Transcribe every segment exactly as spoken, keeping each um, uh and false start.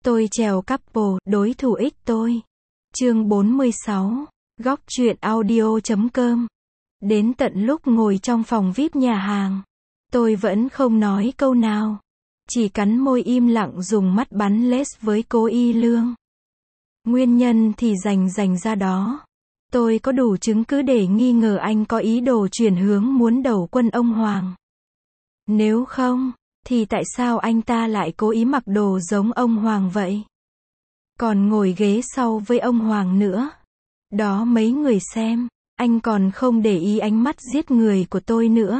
Tôi trèo couple, đối thủ ích tôi. Chương bốn mươi sáu. Góc truyện audio chấm com. Đến tận lúc ngồi trong phòng vi ai pi nhà hàng, tôi vẫn không nói câu nào. Chỉ cắn môi im lặng dùng mắt bắn lết với cô Y Lương. Nguyên nhân thì rành rành ra đó. Tôi có đủ chứng cứ để nghi ngờ anh có ý đồ chuyển hướng muốn đầu quân ông Hoàng. Nếu không, thì tại sao anh ta lại cố ý mặc đồ giống ông Hoàng vậy? Còn ngồi ghế sau với ông Hoàng nữa. Đó mấy người xem, anh còn không để ý ánh mắt giết người của tôi nữa.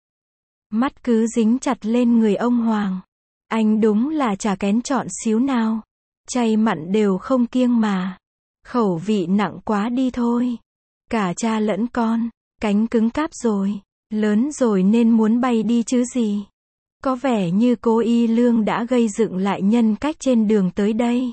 Mắt cứ dính chặt lên người ông Hoàng. Anh đúng là chả kén chọn xíu nào. Chay mặn đều không kiêng mà. Khẩu vị nặng quá đi thôi. Cả cha lẫn con, cánh cứng cáp rồi. Lớn rồi nên muốn bay đi chứ gì. Có vẻ như cô Y Lương đã gây dựng lại nhân cách trên đường tới đây.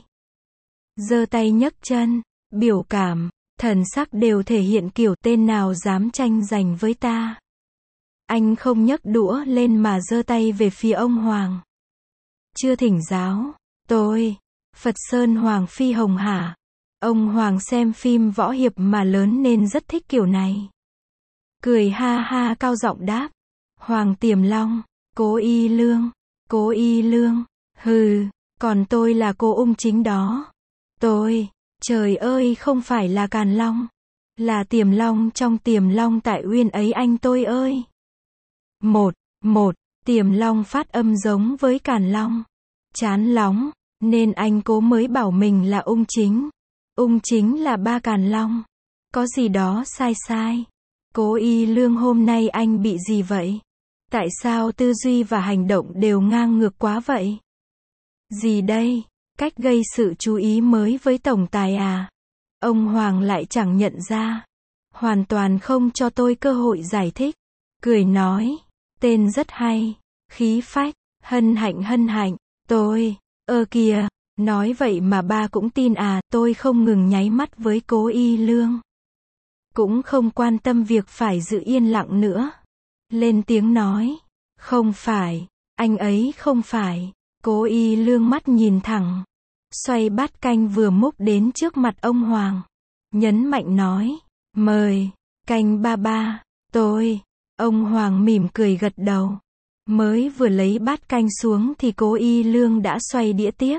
Giơ tay nhấc chân, biểu cảm, thần sắc đều thể hiện kiểu tên nào dám tranh giành với ta. Anh không nhấc đũa lên mà giơ tay về phía ông Hoàng. Chưa thỉnh giáo, tôi, Phật Sơn Hoàng Phi Hồng hả? Ông Hoàng xem phim võ hiệp mà lớn nên rất thích kiểu này. Cười ha ha cao giọng đáp. Hoàng Tiềm Long, cô Y Lương, cô Y Lương, hừ, còn tôi là cô Ung Chính đó. Tôi, trời ơi không phải là Càn Long, là Tiềm Long trong Tiềm Long tại Uyên ấy anh tôi ơi. Một, một, Tiềm Long phát âm giống với Càn Long. Chán lóng, nên anh cố mới bảo mình là Ung Chính. Ung Chính là ba Càn Long. Có gì đó sai sai. Cô Y Lương hôm nay anh bị gì vậy? Tại sao tư duy và hành động đều ngang ngược quá vậy? Gì đây? Cách gây sự chú ý mới với tổng tài à? Ông Hoàng lại chẳng nhận ra. Hoàn toàn không cho tôi cơ hội giải thích. Cười nói, tên rất hay, khí phách, hân hạnh hân hạnh, tôi, ơ kìa, nói vậy mà ba cũng tin à? Tôi không ngừng nháy mắt với cô Y Lương. Cũng không quan tâm việc phải giữ yên lặng nữa. Lên tiếng nói, không phải, anh ấy không phải. Cô Y Lương mắt nhìn thẳng, xoay bát canh vừa múc đến trước mặt ông Hoàng. Nhấn mạnh nói, mời, canh ba ba, tôi. Ông Hoàng mỉm cười gật đầu. Mới vừa lấy bát canh xuống thì cô Y Lương đã xoay đĩa tiếp.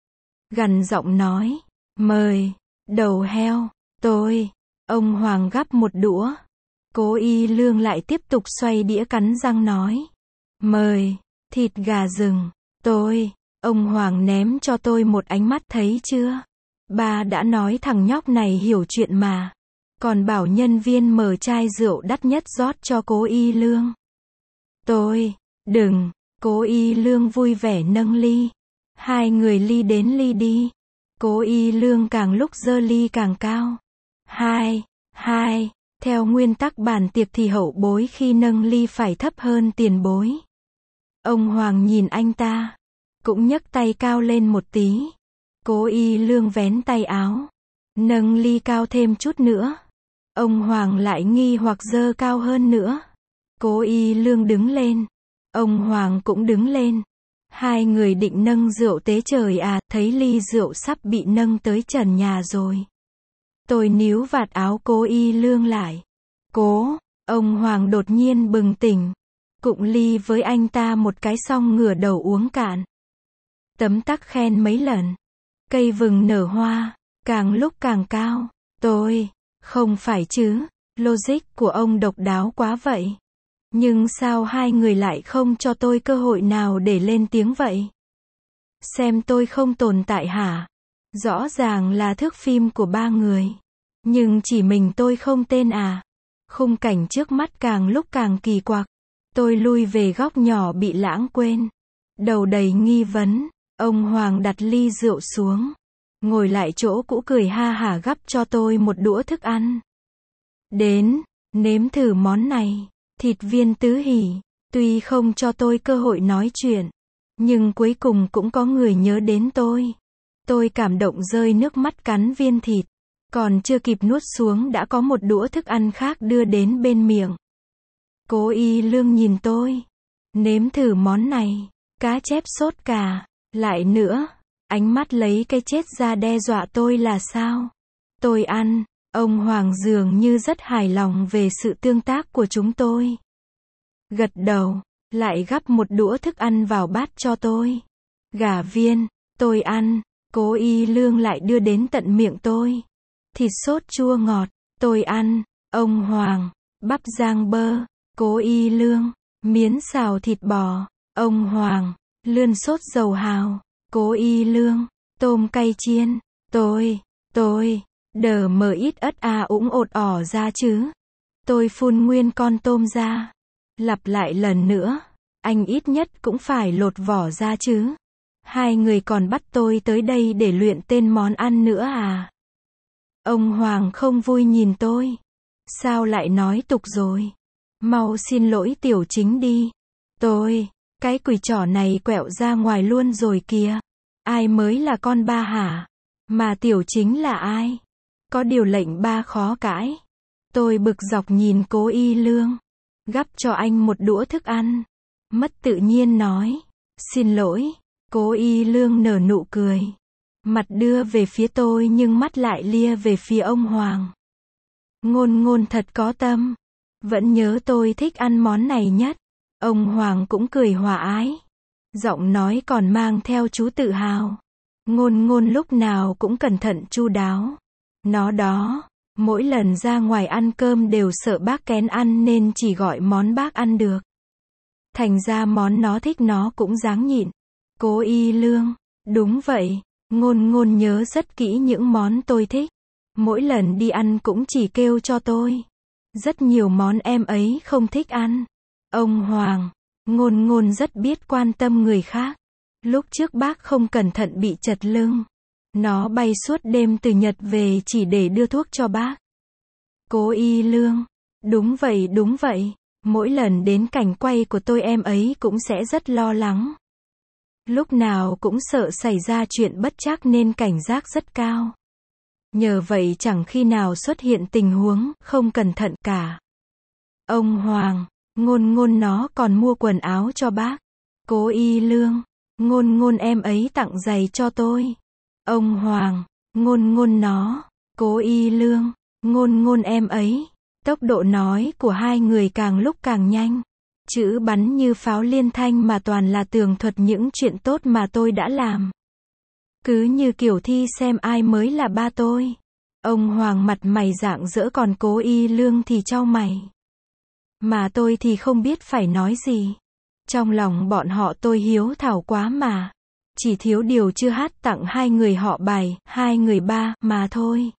Gằn giọng nói, mời, đầu heo, tôi. Ông Hoàng gắp một đũa. Cô Y Lương lại tiếp tục xoay đĩa cắn răng nói, mời, thịt gà rừng, tôi. Ông Hoàng ném cho tôi một ánh mắt thấy chưa? Ba đã nói thằng nhóc này hiểu chuyện mà. Còn bảo nhân viên mở chai rượu đắt nhất rót cho cô Y Lương. Tôi, đừng, cô Y Lương vui vẻ nâng ly. Hai người ly đến ly đi. Cô Y Lương càng lúc giơ ly càng cao. Hai, hai, theo nguyên tắc bàn tiệc thì hậu bối khi nâng ly phải thấp hơn tiền bối. Ông Hoàng nhìn anh ta, cũng nhấc tay cao lên một tí. Cô Y Lương vén tay áo, nâng ly cao thêm chút nữa. Ông Hoàng lại nghi hoặc giơ cao hơn nữa. Cô Y Lương đứng lên, ông Hoàng cũng đứng lên. Hai người định nâng rượu tế trời à, thấy ly rượu sắp bị nâng tới trần nhà rồi. Tôi níu vạt áo cô Y Lương lại. Cố, ông Hoàng đột nhiên bừng tỉnh. Cụng ly với anh ta một cái xong ngửa đầu uống cạn. Tấm tắc khen mấy lần. Cây vừng nở hoa, càng lúc càng cao. Tôi, không phải chứ, logic của ông độc đáo quá vậy. Nhưng sao hai người lại không cho tôi cơ hội nào để lên tiếng vậy? Xem tôi không tồn tại hả? Rõ ràng là thước phim của ba người. Nhưng chỉ mình tôi không tên à? Khung cảnh trước mắt càng lúc càng kỳ quặc. Tôi lui về góc nhỏ bị lãng quên. Đầu đầy nghi vấn. Ông Hoàng đặt ly rượu xuống. Ngồi lại chỗ cũ cười ha hả gắp cho tôi một đũa thức ăn. Đến, nếm thử món này. Thịt viên tứ hỷ. Tuy không cho tôi cơ hội nói chuyện, nhưng cuối cùng cũng có người nhớ đến tôi. Tôi cảm động rơi nước mắt cắn viên thịt. Còn chưa kịp nuốt xuống đã có một đũa thức ăn khác đưa đến bên miệng. Cô Y Lương nhìn tôi. Nếm thử món này. Cá chép sốt cà. Lại nữa. Ánh mắt lấy cái chết ra đe dọa tôi là sao? Tôi ăn. Ông Hoàng dường như rất hài lòng về sự tương tác của chúng tôi. Gật đầu, lại gắp một đũa thức ăn vào bát cho tôi. Gà viên, tôi ăn. Cố Y Lương lại đưa đến tận miệng tôi. Thịt sốt chua ngọt, tôi ăn. Ông Hoàng, bắp rang bơ, Cố Y Lương, miến xào thịt bò, ông Hoàng, lươn sốt dầu hào, Cố Y Lương, tôm cay chiên, tôi, tôi, đờ mờ ít ất à ũng ột ỏ ra chứ. Tôi phun nguyên con tôm ra. Lặp lại lần nữa, anh ít nhất cũng phải lột vỏ ra chứ. Hai người còn bắt tôi tới đây để luyện tên món ăn nữa à? Ông Hoàng không vui nhìn tôi. Sao lại nói tục rồi? Mau xin lỗi Tiểu Chính đi. Tôi, cái quỷ trỏ này quẹo ra ngoài luôn rồi kìa. Ai mới là con ba hả? Mà Tiểu Chính là ai? Có điều lệnh ba khó cãi. Tôi bực dọc nhìn Cố Y Lương. Gắp cho anh một đũa thức ăn. Mất tự nhiên nói. Xin lỗi. Cố Y Lương nở nụ cười. Mặt đưa về phía tôi nhưng mắt lại lia về phía ông Hoàng. Ngôn ngôn thật có tâm. Vẫn nhớ tôi thích ăn món này nhất. Ông Hoàng cũng cười hòa ái. Giọng nói còn mang theo chú tự hào. Ngôn ngôn lúc nào cũng cẩn thận chu đáo. Nó đó, mỗi lần ra ngoài ăn cơm đều sợ bác kén ăn nên chỉ gọi món bác ăn được. Thành ra món nó thích nó cũng ráng nhịn. Cố Y Lương, đúng vậy, ngôn ngôn nhớ rất kỹ những món tôi thích. Mỗi lần đi ăn cũng chỉ kêu cho tôi. Rất nhiều món em ấy không thích ăn. Ông Hoàng, ngôn ngôn rất biết quan tâm người khác. Lúc trước bác không cẩn thận bị chật lưng. Nó bay suốt đêm từ Nhật về chỉ để đưa thuốc cho bác. Cố Y Lương, đúng vậy đúng vậy. Mỗi lần đến cảnh quay của tôi em ấy cũng sẽ rất lo lắng. Lúc nào cũng sợ xảy ra chuyện bất trắc nên cảnh giác rất cao. Nhờ vậy chẳng khi nào xuất hiện tình huống không cẩn thận cả. Ông Hoàng, ngôn ngôn nó còn mua quần áo cho bác. Cố Y Lương, ngôn ngôn em ấy tặng giày cho tôi. Ông Hoàng, ngôn ngôn nó, Cố Y Lương, ngôn ngôn em ấy. Tốc độ nói của hai người càng lúc càng nhanh. Chữ bắn như pháo liên thanh mà toàn là tường thuật những chuyện tốt mà tôi đã làm. Cứ như kiểu thi xem ai mới là ba tôi. Ông Hoàng mặt mày rạng rỡ còn Cố Y Lương thì chau mày. Mà tôi thì không biết phải nói gì. Trong lòng bọn họ tôi hiếu thảo quá mà. Chỉ thiếu điều chưa hát tặng hai người họ bài, hai người ba, mà thôi.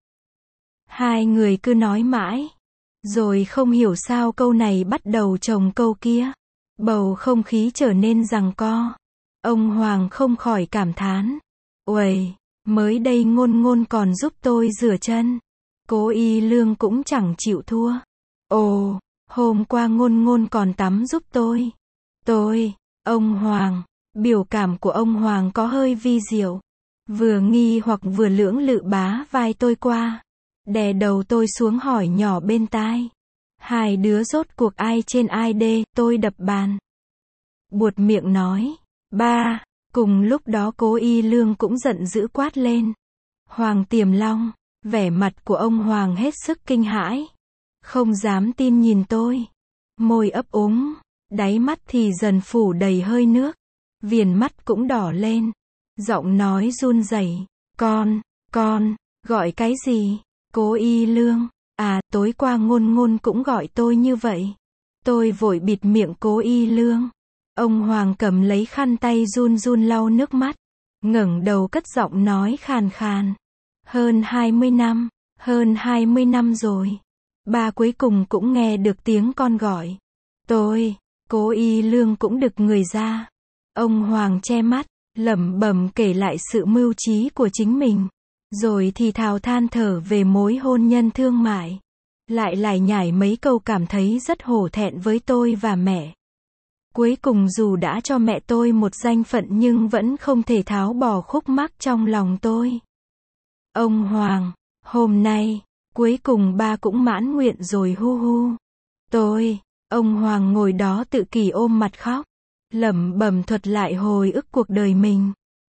Hai người cứ nói mãi. Rồi không hiểu sao câu này bắt đầu chồng câu kia. Bầu không khí trở nên giằng co. Ông Hoàng không khỏi cảm thán. Uầy, mới đây ngôn ngôn còn giúp tôi rửa chân. Cố Y Lương cũng chẳng chịu thua. Ồ, hôm qua ngôn ngôn còn tắm giúp tôi. Tôi, ông Hoàng, biểu cảm của ông Hoàng có hơi vi diệu. Vừa nghi hoặc vừa lưỡng lự bá vai tôi qua. Đè đầu tôi xuống hỏi nhỏ bên tai. Hai đứa rốt cuộc ai trên ai đê, tôi đập bàn. Buột miệng nói. Ba, cùng lúc đó Cố Y Lương cũng giận dữ quát lên. Hoàng Tiềm Long, vẻ mặt của ông Hoàng hết sức kinh hãi. Không dám tin nhìn tôi. Môi ấp úng, đáy mắt thì dần phủ đầy hơi nước. Viền mắt cũng đỏ lên. Giọng nói run rẩy. Con, con, gọi cái gì? Cố Y Lương, à, tối qua ngôn ngôn cũng gọi tôi như vậy. Tôi vội bịt miệng Cố Y Lương. Ông Hoàng cầm lấy khăn tay run run lau nước mắt. Ngẩng đầu cất giọng nói khàn khàn. Hơn hai mươi năm, hơn hai mươi năm rồi. Ba cuối cùng cũng nghe được tiếng con gọi. Tôi, Cố Y Lương cũng đực người ra. Ông Hoàng che mắt, lẩm bẩm kể lại sự mưu trí của chính mình. Rồi thì thào than thở về mối hôn nhân thương mại. Lại lải nhải mấy câu cảm thấy rất hổ thẹn với tôi và mẹ. Cuối cùng dù đã cho mẹ tôi một danh phận nhưng vẫn không thể tháo bỏ khúc mắc trong lòng tôi. Ông Hoàng, hôm nay, cuối cùng ba cũng mãn nguyện rồi hu hu. Tôi, ông Hoàng ngồi đó tự kỷ ôm mặt khóc. Lẩm bẩm thuật lại hồi ức cuộc đời mình.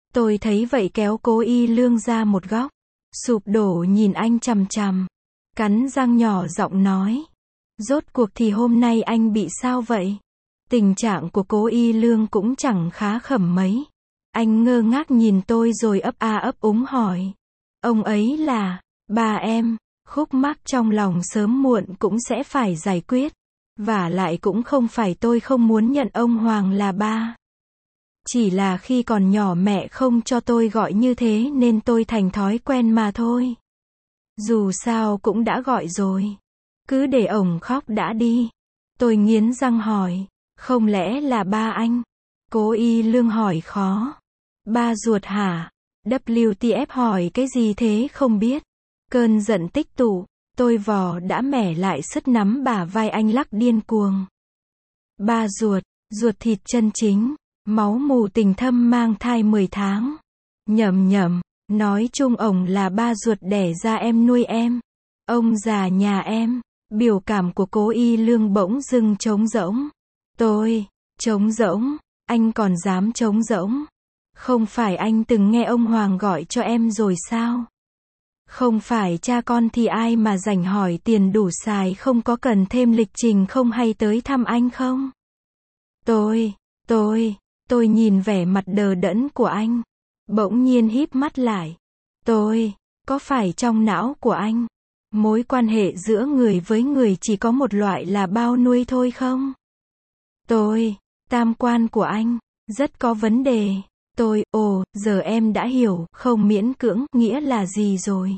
Tôi thấy vậy kéo Cố Y Lương ra một góc, sụp đổ nhìn anh chằm chằm, cắn răng nhỏ giọng nói. Rốt cuộc thì hôm nay anh bị sao vậy? Tình trạng của Cố Y Lương cũng chẳng khá khẩm mấy. Anh ngơ ngác nhìn tôi rồi ấp a ấp úng hỏi. Ông ấy là, ba em, khúc mắc trong lòng sớm muộn cũng sẽ phải giải quyết. Vả lại cũng không phải tôi không muốn nhận ông Hoàng là ba. Chỉ là khi còn nhỏ mẹ không cho tôi gọi như thế nên tôi thành thói quen mà thôi. Dù sao cũng đã gọi rồi. Cứ để ổng khóc đã đi. Tôi nghiến răng hỏi. Không lẽ là ba anh? Cố Y Lương hỏi khó. Ba ruột hả? vê kép tê hỏi cái gì thế không biết. Cơn giận tích tụ, tôi vò đã mẻ lại sứt nắm bả vai anh lắc điên cuồng. Ba ruột, ruột thịt chân chính, máu mù tình thâm mang thai mười tháng. Nhầm nhầm, nói chung ổng là ba ruột đẻ ra em nuôi em. Ông già nhà em. Biểu cảm của Cố Y Lương bỗng dưng trống rỗng. Tôi, trống rỗng, anh còn dám trống rỗng. Không phải anh từng nghe ông Hoàng gọi cho em rồi sao? Không phải cha con thì ai mà rảnh hỏi tiền đủ xài không có cần thêm lịch trình không hay tới thăm anh không? Tôi, tôi, tôi nhìn vẻ mặt đờ đẫn của anh. Bỗng nhiên híp mắt lại. Tôi, có phải trong não của anh, mối quan hệ giữa người với người chỉ có một loại là bao nuôi thôi không? Tôi, tam quan của anh, rất có vấn đề. Tôi, ồ, giờ em đã hiểu, không miễn cưỡng, nghĩa là gì rồi?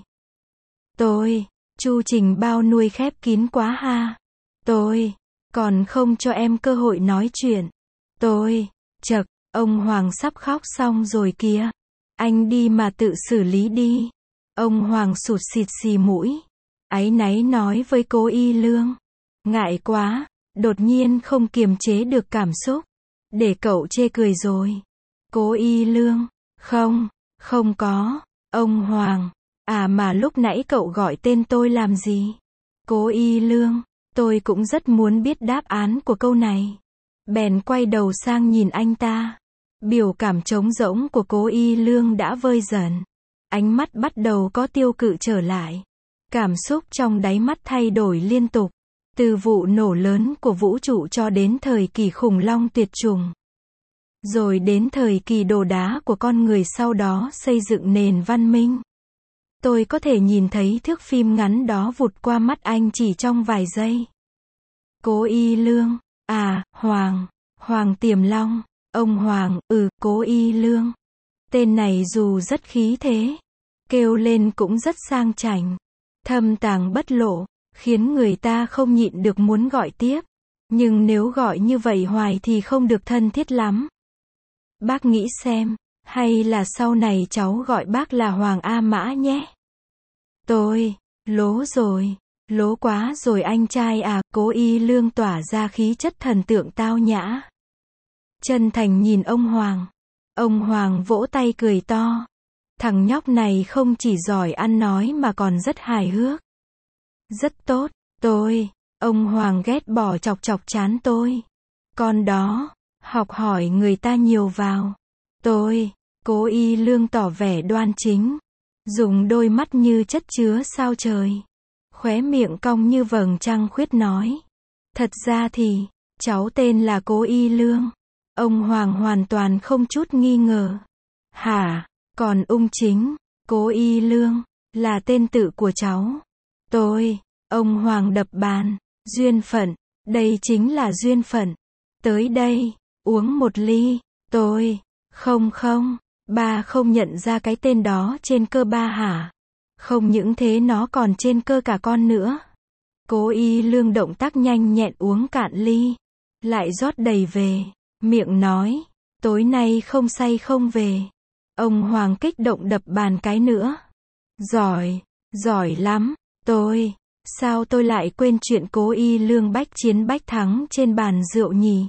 Tôi, chu trình bao nuôi khép kín quá ha. Tôi, còn không cho em cơ hội nói chuyện. Tôi, chậc, ông Hoàng sắp khóc xong rồi kìa. Anh đi mà tự xử lý đi. Ông Hoàng sụt xịt xì mũi. Áy náy nói với Cố Y Lương. Ngại quá, đột nhiên không kiềm chế được cảm xúc. Để cậu chê cười rồi. Cố Y Lương, không, không có. Ông Hoàng, à mà lúc nãy cậu gọi tên tôi làm gì? Cố Y Lương, tôi cũng rất muốn biết đáp án của câu này. Bèn quay đầu sang nhìn anh ta. Biểu cảm trống rỗng của Cố Y Lương đã vơi dần. Ánh mắt bắt đầu có tiêu cự trở lại. Cảm xúc trong đáy mắt thay đổi liên tục. Từ vụ nổ lớn của vũ trụ cho đến thời kỳ khủng long tuyệt chủng. Rồi đến thời kỳ đồ đá của con người sau đó xây dựng nền văn minh. Tôi có thể nhìn thấy thước phim ngắn đó vụt qua mắt anh chỉ trong vài giây. Cố Y Lương, à, Hoàng, Hoàng Tiềm Long, ông Hoàng, ừ, Cố Y Lương. Tên này dù rất khí thế, kêu lên cũng rất sang chảnh, thâm tàng bất lộ, khiến người ta không nhịn được muốn gọi tiếp. Nhưng nếu gọi như vậy hoài thì không được thân thiết lắm. Bác nghĩ xem, hay là sau này cháu gọi bác là Hoàng A Mã nhé. Tôi, lố rồi, lố quá rồi anh trai à. Cố Y Lương tỏa ra khí chất thần tượng tao nhã. Chân thành nhìn ông Hoàng. Ông Hoàng vỗ tay cười to. Thằng nhóc này không chỉ giỏi ăn nói mà còn rất hài hước. Rất tốt, tôi, ông Hoàng ghét bỏ chọc chọc chán tôi. Con đó, học hỏi người ta nhiều vào. Tôi, Cố Y Lương tỏ vẻ đoan chính. Dùng đôi mắt như chất chứa sao trời. Khóe miệng cong như vầng trăng khuyết nói. Thật ra thì, cháu tên là Cố Y Lương. Ông Hoàng hoàn toàn không chút nghi ngờ. Hả, còn ung chính, Cố Y Lương, là tên tự của cháu. Tôi, ông Hoàng đập bàn. Duyên phận, đây chính là duyên phận. Tới đây, uống một ly. Tôi, không không, ba không nhận ra cái tên đó trên cơ ba hả? Không những thế nó còn trên cơ cả con nữa. Cố Y Lương động tác nhanh nhẹn uống cạn ly. Lại rót đầy về. Miệng nói, tối nay không say không về. Ông Hoàng kích động đập bàn cái nữa. Giỏi, giỏi lắm. Tôi, sao tôi lại quên chuyện Cố Y Lương bách chiến bách thắng trên bàn rượu nhỉ?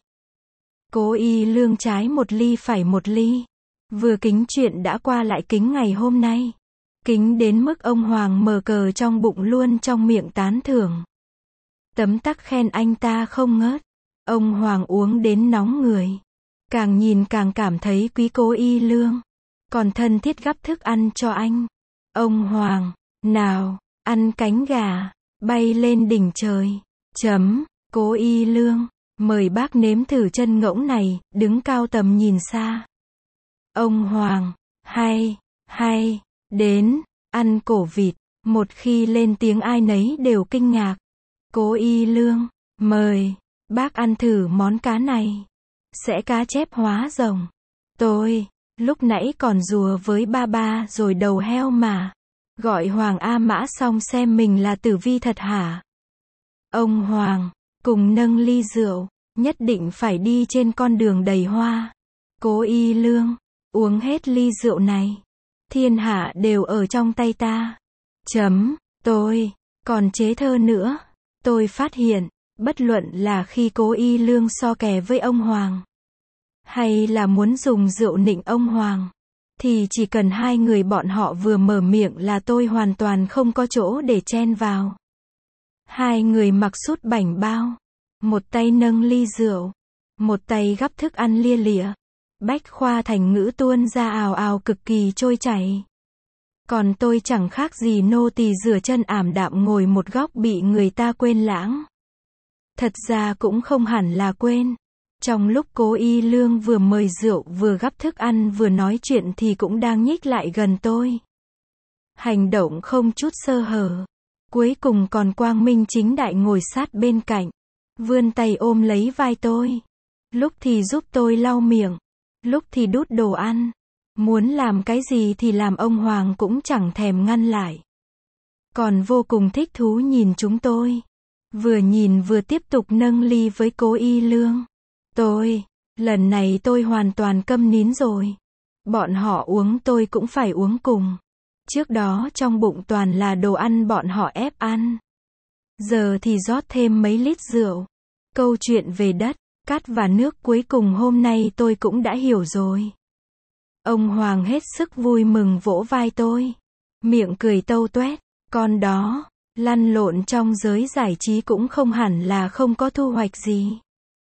Cố Y Lương trái một ly phải một ly. Vừa kính chuyện đã qua lại kính ngày hôm nay. Kính đến mức ông Hoàng mờ cờ trong bụng luôn trong miệng tán thưởng. Tấm tắc khen anh ta không ngớt. Ông Hoàng uống đến nóng người. Càng nhìn càng cảm thấy quý Cố Y Lương. còn thân thiết gắp thức ăn cho anh. Ông Hoàng, nào, ăn cánh gà, bay lên đỉnh trời. Chấm, Cố Y Lương, mời bác nếm thử chân ngỗng này, đứng cao tầm nhìn xa. Ông Hoàng, hay, hay, đến, ăn cổ vịt, một khi lên tiếng ai nấy đều kinh ngạc. Cố Y Lương, mời, bác ăn thử món cá này. Sẽ cá chép hóa rồng. Tôi, lúc nãy còn rùa với ba ba rồi đầu heo mà. Gọi Hoàng A Mã xong xem mình là tử vi thật hả? Ông Hoàng, cùng nâng ly rượu, nhất định phải đi trên con đường đầy hoa. Cố Y Lương, uống hết ly rượu này. Thiên hạ đều ở trong tay ta. Chấm, tôi, còn chế thơ nữa. Tôi phát hiện, bất luận là khi Cố Y Lương so kè với ông Hoàng, hay là muốn dùng rượu nịnh ông Hoàng, thì chỉ cần hai người bọn họ vừa mở miệng là tôi hoàn toàn không có chỗ để chen vào. Hai người mặc sút bảnh bao, một tay nâng ly rượu, một tay gắp thức ăn lia lịa. Bách khoa thành ngữ tuôn ra ào ào cực kỳ trôi chảy. Còn tôi chẳng khác gì nô tỳ rửa chân ảm đạm ngồi một góc bị người ta quên lãng. Thật ra cũng không hẳn là quên. Trong lúc Cố Y Lương vừa mời rượu vừa gắp thức ăn vừa nói chuyện thì cũng đang nhích lại gần tôi. Hành động không chút sơ hở. Cuối cùng còn quang minh chính đại ngồi sát bên cạnh. Vươn tay ôm lấy vai tôi. Lúc thì giúp tôi lau miệng. Lúc thì đút đồ ăn. Muốn làm cái gì thì làm, ông Hoàng cũng chẳng thèm ngăn lại. Còn vô cùng thích thú nhìn chúng tôi. Vừa nhìn vừa tiếp tục nâng ly với Cố Y Lương. Tôi, lần này tôi hoàn toàn câm nín rồi. Bọn họ uống tôi cũng phải uống cùng. Trước đó trong bụng toàn là đồ ăn bọn họ ép ăn. Giờ thì rót thêm mấy lít rượu. Câu chuyện về đất, cát và nước cuối cùng hôm nay tôi cũng đã hiểu rồi. Ông Hoàng hết sức vui mừng vỗ vai tôi. Miệng cười tâu toét. Con đó, lăn lộn trong giới giải trí cũng không hẳn là không có thu hoạch gì.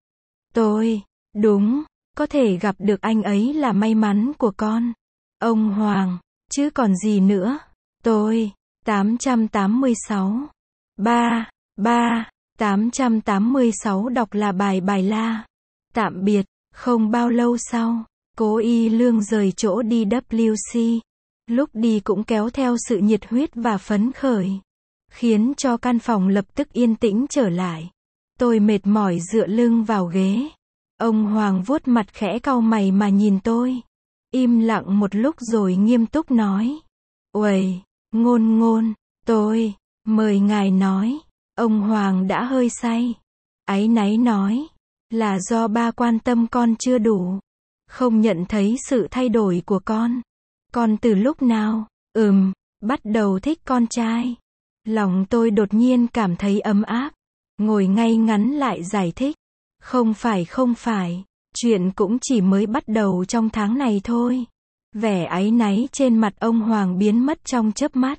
Tôi, đúng, có thể gặp được anh ấy là may mắn của con. Ông Hoàng, chứ còn gì nữa. Tôi, tám trăm tám mươi sáu. ba, ba, tám trăm tám mươi sáu đọc là bài bài la. Tạm biệt, không bao lâu sau, Cố Y Lương rời chỗ đi W C. Lúc đi cũng kéo theo sự nhiệt huyết và phấn khởi, khiến cho căn phòng lập tức yên tĩnh trở lại. Tôi mệt mỏi dựa lưng vào ghế. Ông Hoàng vuốt mặt khẽ cau mày mà nhìn tôi. Im lặng một lúc rồi nghiêm túc nói. Uầy, Ngôn Ngôn, tôi, mời ngài nói. Ông Hoàng đã hơi say. Áy náy nói. Là do ba quan tâm con chưa đủ. Không nhận thấy sự thay đổi của con. Con từ lúc nào, ừm, bắt đầu thích con trai. Lòng tôi đột nhiên cảm thấy ấm áp. Ngồi ngay ngắn lại giải thích. Không phải không phải, chuyện cũng chỉ mới bắt đầu trong tháng này thôi. Vẻ áy náy trên mặt ông Hoàng biến mất trong chớp mắt.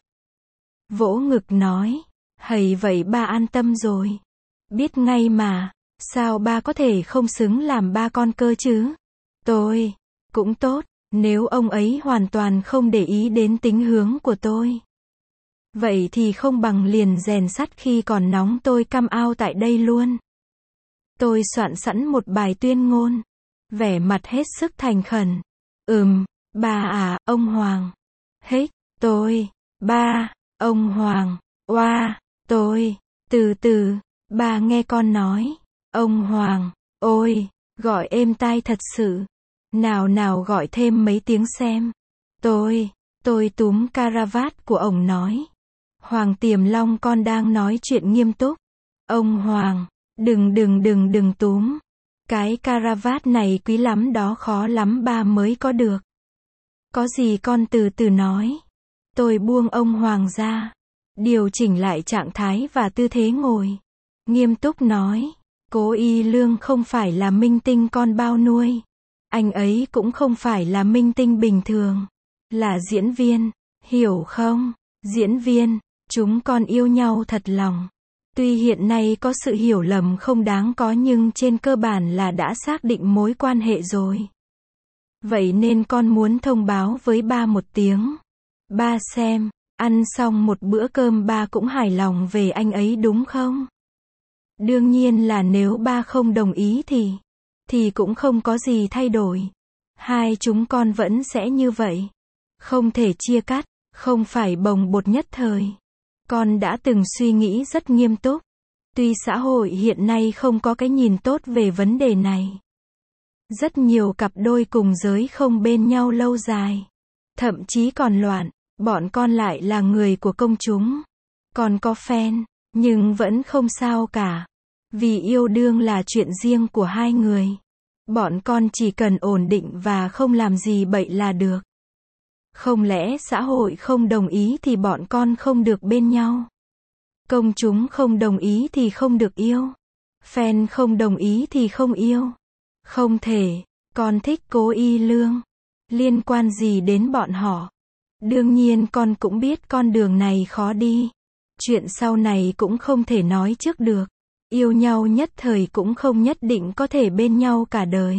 Vỗ ngực nói, hầy vậy ba an tâm rồi. Biết ngay mà, sao ba có thể không xứng làm ba con cơ chứ? Tôi, cũng tốt, nếu ông ấy hoàn toàn không để ý đến tính hướng của tôi. Vậy thì không bằng liền rèn sắt khi còn nóng, tôi cam ao tại đây luôn. Tôi soạn sẵn một bài tuyên ngôn, vẻ mặt hết sức thành khẩn. Ừm, ba à, ông Hoàng. Hích, tôi, ba, ông Hoàng, oa, tôi, từ từ, ba nghe con nói. Ông Hoàng, ôi, gọi êm tai thật sự. Nào nào gọi thêm mấy tiếng xem. Tôi, tôi túm caravat của ổng nói. Hoàng Tiềm Long, con đang nói chuyện nghiêm túc. Ông Hoàng, đừng đừng đừng đừng túm. Cái caravat này quý lắm đó, khó lắm ba mới có được. Có gì con từ từ nói. Tôi buông ông Hoàng ra, điều chỉnh lại trạng thái và tư thế ngồi. Nghiêm túc nói, Cố Y Lương không phải là minh tinh con bao nuôi. Anh ấy cũng không phải là minh tinh bình thường. Là diễn viên, hiểu không? Diễn viên, chúng con yêu nhau thật lòng. Tuy hiện nay có sự hiểu lầm không đáng có nhưng trên cơ bản là đã xác định mối quan hệ rồi. Vậy nên con muốn thông báo với ba một tiếng. Ba xem, ăn xong một bữa cơm ba cũng hài lòng về anh ấy đúng không? Đương nhiên là nếu ba không đồng ý thì, thì cũng không có gì thay đổi. Hai chúng con vẫn sẽ như vậy. Không thể chia cắt, không phải bồng bột nhất thời. Con đã từng suy nghĩ rất nghiêm túc. Tuy xã hội hiện nay không có cái nhìn tốt về vấn đề này. Rất nhiều cặp đôi cùng giới không bên nhau lâu dài. Thậm chí còn loạn. Bọn con lại là người của công chúng. Còn có fan, nhưng vẫn không sao cả. Vì yêu đương là chuyện riêng của hai người. Bọn con chỉ cần ổn định và không làm gì bậy là được. Không lẽ xã hội không đồng ý thì bọn con không được bên nhau? Công chúng không đồng ý thì không được yêu. Fan không đồng ý thì không yêu. Không thể, con thích Cố Y Lương. Liên quan gì đến bọn họ? Đương nhiên con cũng biết con đường này khó đi. Chuyện sau này cũng không thể nói trước được. Yêu nhau nhất thời cũng không nhất định có thể bên nhau cả đời.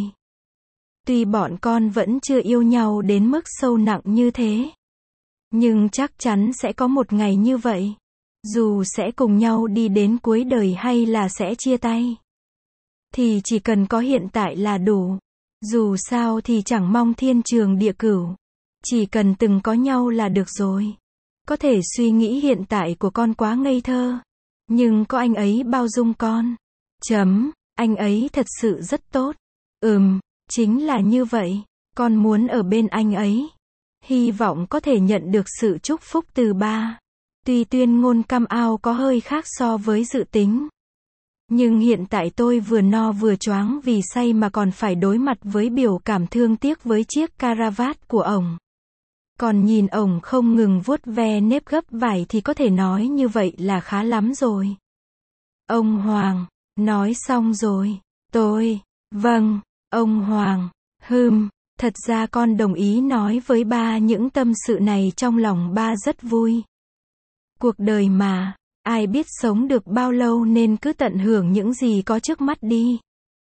Tuy bọn con vẫn chưa yêu nhau đến mức sâu nặng như thế. Nhưng chắc chắn sẽ có một ngày như vậy. Dù sẽ cùng nhau đi đến cuối đời hay là sẽ chia tay. Thì chỉ cần có hiện tại là đủ. Dù sao thì chẳng mong thiên trường địa cửu. Chỉ cần từng có nhau là được rồi. Có thể suy nghĩ hiện tại của con quá ngây thơ. Nhưng có anh ấy bao dung con. Chấm, anh ấy thật sự rất tốt. Ừm, chính là như vậy. Con muốn ở bên anh ấy. Hy vọng có thể nhận được sự chúc phúc từ ba. Tuy tuyên ngôn căm ao có hơi khác so với dự tính. Nhưng hiện tại tôi vừa no vừa choáng vì say mà còn phải đối mặt với biểu cảm thương tiếc với chiếc caravat của ổng. Còn nhìn ổng không ngừng vuốt ve nếp gấp vải thì có thể nói như vậy là khá lắm rồi. Ông Hoàng, nói xong rồi. Tôi, vâng, ông Hoàng, hừm, thật ra con đồng ý nói với ba những tâm sự này trong lòng ba rất vui. Cuộc đời mà, ai biết sống được bao lâu nên cứ tận hưởng những gì có trước mắt đi.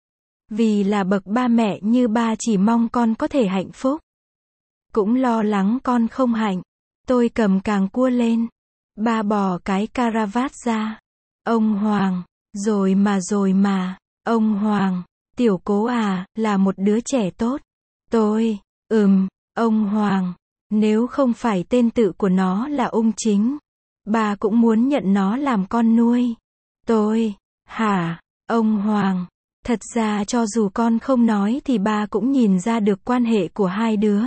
Vì là bậc ba mẹ như ba chỉ mong con có thể hạnh phúc. Cũng lo lắng con không hạnh. Tôi cầm càng cua lên. Ba bỏ cái caravat ra. Ông Hoàng, rồi mà rồi mà, ông Hoàng, tiểu Cố à, là một đứa trẻ tốt. Tôi, ừm, ông Hoàng, nếu không phải tên tự của nó là Ung Chính, bà cũng muốn nhận nó làm con nuôi. Tôi, hả, ông Hoàng, thật ra cho dù con không nói thì ba cũng nhìn ra được quan hệ của hai đứa.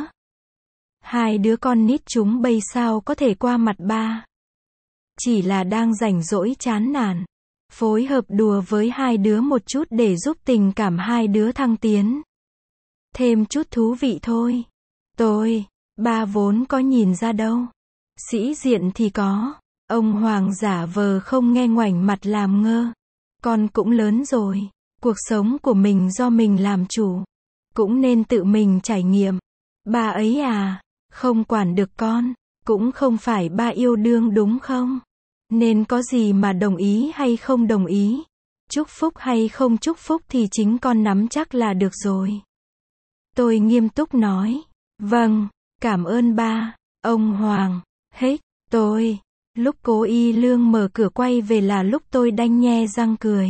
Hai đứa con nít chúng bây sao có thể qua mặt ba. Chỉ là đang rảnh rỗi chán nản. Phối hợp đùa với hai đứa một chút để giúp tình cảm hai đứa thăng tiến. Thêm chút thú vị thôi. Tôi, ba vốn có nhìn ra đâu. Sĩ diện thì có. Ông Hoàng giả vờ không nghe ngoảnh mặt làm ngơ. Con cũng lớn rồi. Cuộc sống của mình do mình làm chủ. Cũng nên tự mình trải nghiệm. Ba ấy à, không quản được con. Cũng không phải ba yêu đương đúng không? Nên có gì mà đồng ý hay không đồng ý. Chúc phúc hay không chúc phúc thì chính con nắm chắc là được rồi. Tôi nghiêm túc nói. Vâng, cảm ơn ba. Ông Hoàng, hết, tôi. Lúc Cố Y Lương mở cửa quay về là lúc tôi đanh nhe răng cười.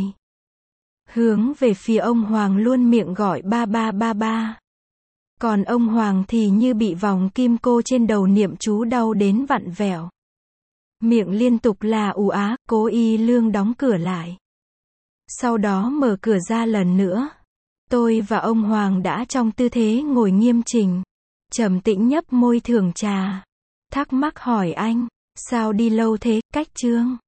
Hướng về phía ông Hoàng luôn miệng gọi ba ba ba ba. Còn ông Hoàng thì như bị vòng kim cô trên đầu niệm chú đau đến vặn vẹo. Miệng liên tục là ù á. Cố Y Lương đóng cửa lại. Sau đó mở cửa ra lần nữa. Tôi và ông Hoàng đã trong tư thế ngồi nghiêm chỉnh. Trầm tĩnh nhấp môi thưởng trà. Thắc mắc hỏi anh, sao đi lâu thế, Cách Trương?